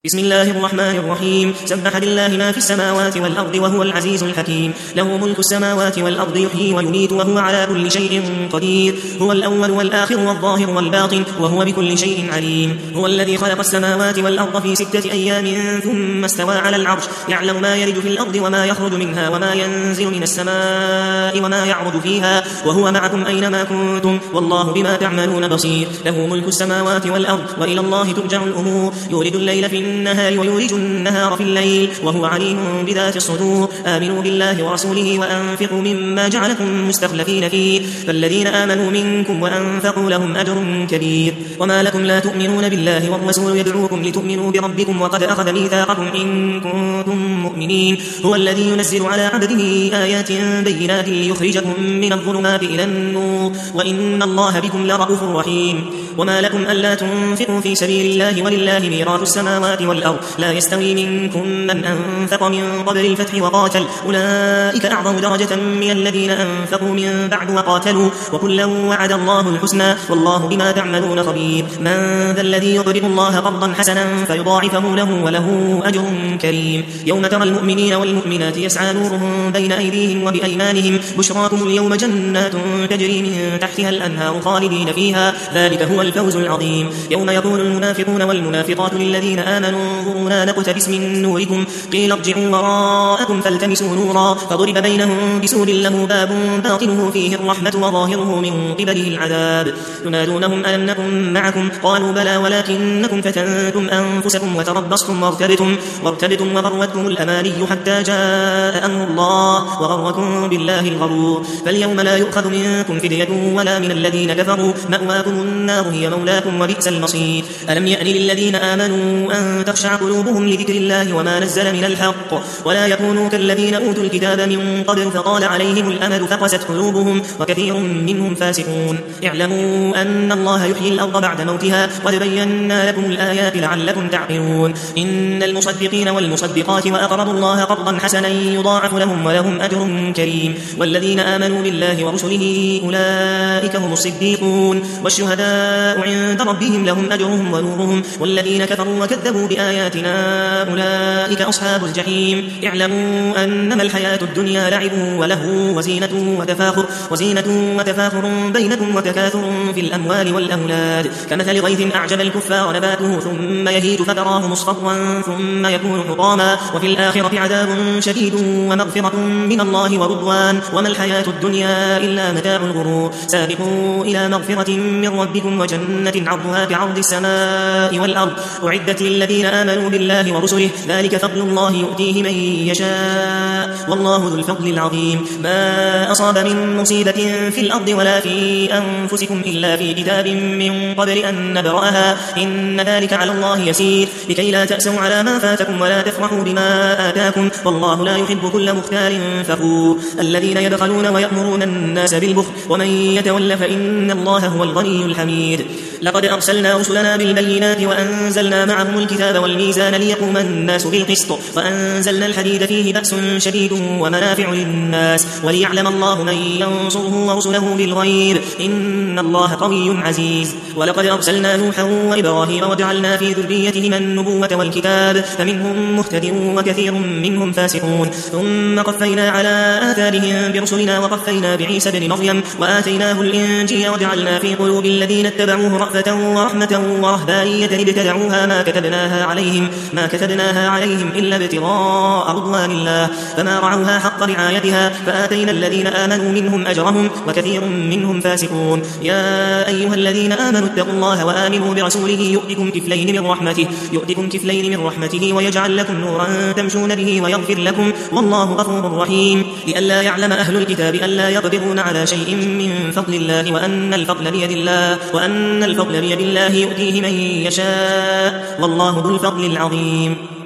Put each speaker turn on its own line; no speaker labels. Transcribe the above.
بسم الله الرحمن الرحيم. سبح لله ما في السماوات والأرض وهو العزيز الحكيم. له ملك السماوات والأرض يحيي ويميت وهو على كل شيء قدير. هو الأول والآخر والظاهر والباطن وهو بكل شيء عليم. هو الذي خلق السماوات والأرض في 6 أيام ثم استوى على العرش يعلم ما يلج في الأرض وما يخرج منها وما ينزل من السماء وما يعرج فيها وهو معكم أينما كنتم والله بما تعملون بصير. له ملك السماوات والأرض وإلى الله ترجع الأمور. يولد الليل في النهار ويولج النهار في الليل وهو عليم بذات الصدور. آمنوا بالله ورسوله وأنفقوا مما جعلكم مستخلفين فيه فالذين آمنوا منكم وأنفقوا لهم أجر كبير. وما لكم لا تؤمنون بالله والرسول يدعوكم لتؤمنوا بربكم وقد أخذ ميثاقكم إن كنتم مؤمنين. هو الذي ينزل على عبده آيات بينات ليخرجكم من الظلمات إلى النور وإن الله بكم لرءوف رحيم. وما لكم ألا تنفقوا في سبيل الله ولله ميراث السماوات والأرض لا يستوي منكم من أنفق من قبل الفتح وقاتل أولئك أعظم درجة من الذين أنفقوا من بعد وقاتلوا وكلا وعد الله الحسنى والله بما تعملون خبير. من ذا الذي يقرض الله قرضا حسنا فيضاعفه له وله أجر كريم. يوم ترى المؤمنين والمؤمنات يسعى نورهم بين أيديهم وبأيمانهم بشراكم اليوم جنات تجري من تحتها الأنهار خالدين فيها ذلك هو الفوز العظيم. يوم يقول المنافقون والمنافقات للذين آمنوا انظرونا نقتبس من نوركم قيل ارجعوا وراءكم فالتمسوا نورا فضرب بينهم بسور له باب باطنه فيه الرحمة وظاهره من قبله العذاب. ينادونهم ألم نكن معكم قالوا بلى ولكنكم فتنتم أنفسكم وتربصتم وارتبتم وغرتكم الأماني حتى جاء أمر الله وغركم بالله الغرور. فاليوم لا يؤخذ منكم فدية ولا من الذين كفروا مأواكم النار هي مولاكم وبئس المصير. ألم يأن للذين آمنوا أن تخشع قلوبهم لذكر الله وما نزل من الحق ولا يكونوا كالذين أوتوا الكتاب من قبل فطال عليهم الأمد فقست قلوبهم وكثير منهم فاسقون. اعلموا أن الله يحيي الأرض بعد موتها قد بينا لكم الآيات لعلكم تعقلون. إن المصدقين والمصدقات وأقرضوا الله قرضا حسنا يضاعف لهم ولهم أجر كريم. والذين آمنوا بالله ورسله أولئك هم الصديقون والشهداء عند ربهم لهم أجرهم ونورهم. والذين كفروا وكذبوا بآياتنا أولئك أصحاب الجحيم. اعلموا أنما الحياة الدنيا لعب وله وزينة وتفاخر بينكم وتكاثر في الأموال والأولاد كمثل غيث أعجب الكفار نباته ثم يهيج فتراه مصفرا ثم يكون حطاما وفي الآخرة عذاب شديد ومغفرة من الله ورضوان وما الحياة الدنيا إلا متاع الغرور. سابقوا إلى مغفرة من ربكم وجنة عرضها كعرض السماء والأرض أعدت للذين آمنوا بالله ورسله ذلك فضل الله يؤتيه من يشاء والله ذو الفضل العظيم. ما أصاب من مصيبة في الأرض ولا في أنفسكم إلا في كتاب من قبل أن نبرأها إن ذلك على الله يسير لكي لا تأسوا على ما فاتكم ولا تفرحوا بما آتاكم والله لا يحب كل مختال فخور. الذين يبخلون ويأمرون الناس بالبخل ومن يتول فإن الله هو الغني الحميد. لقد أرسلنا رسلنا بالبينات وأنزلنا معهم الكتاب والميزان ليقوم الناس بالقسط وأنزلنا الحديد فيه بأس شديد ومنافع للناس وليعلم الله من ينصره ورسله بالغيب إن الله قوي عزيز. ولقد أرسلنا نوحا وإبراهيم وجعلنا في ذريتهما النبوة والكتاب فمنهم مهتد وكثير منهم فاسقون. ثم قفينا على آثارهم برسلنا وقفينا بعيسى بن مريم وآتيناه الإنجيل وجعلنا في قلوب الذين اتبعوه رأفة ورحمة ورهبانية ابتدعوها ما كتبناها عليهم إلا ابتغاء رضوان الله فما رعوها حق رعايتها فآتينا الذين آمنوا منهم أجرهم وكثير منهم فاسقون. يا أيها الذين آمنوا اتقوا الله وآمنوا برسوله يؤتكم كفلين من رحمته ويجعل لكم نورا تمشون به ويغفر لكم والله غفور رحيم. لئلا يعلم أهل الكتاب ألا يقدرون على شيء من فضل الله وأن الفضل بيد الله يؤتيه من يشاء والله ذو الفضل العظيم.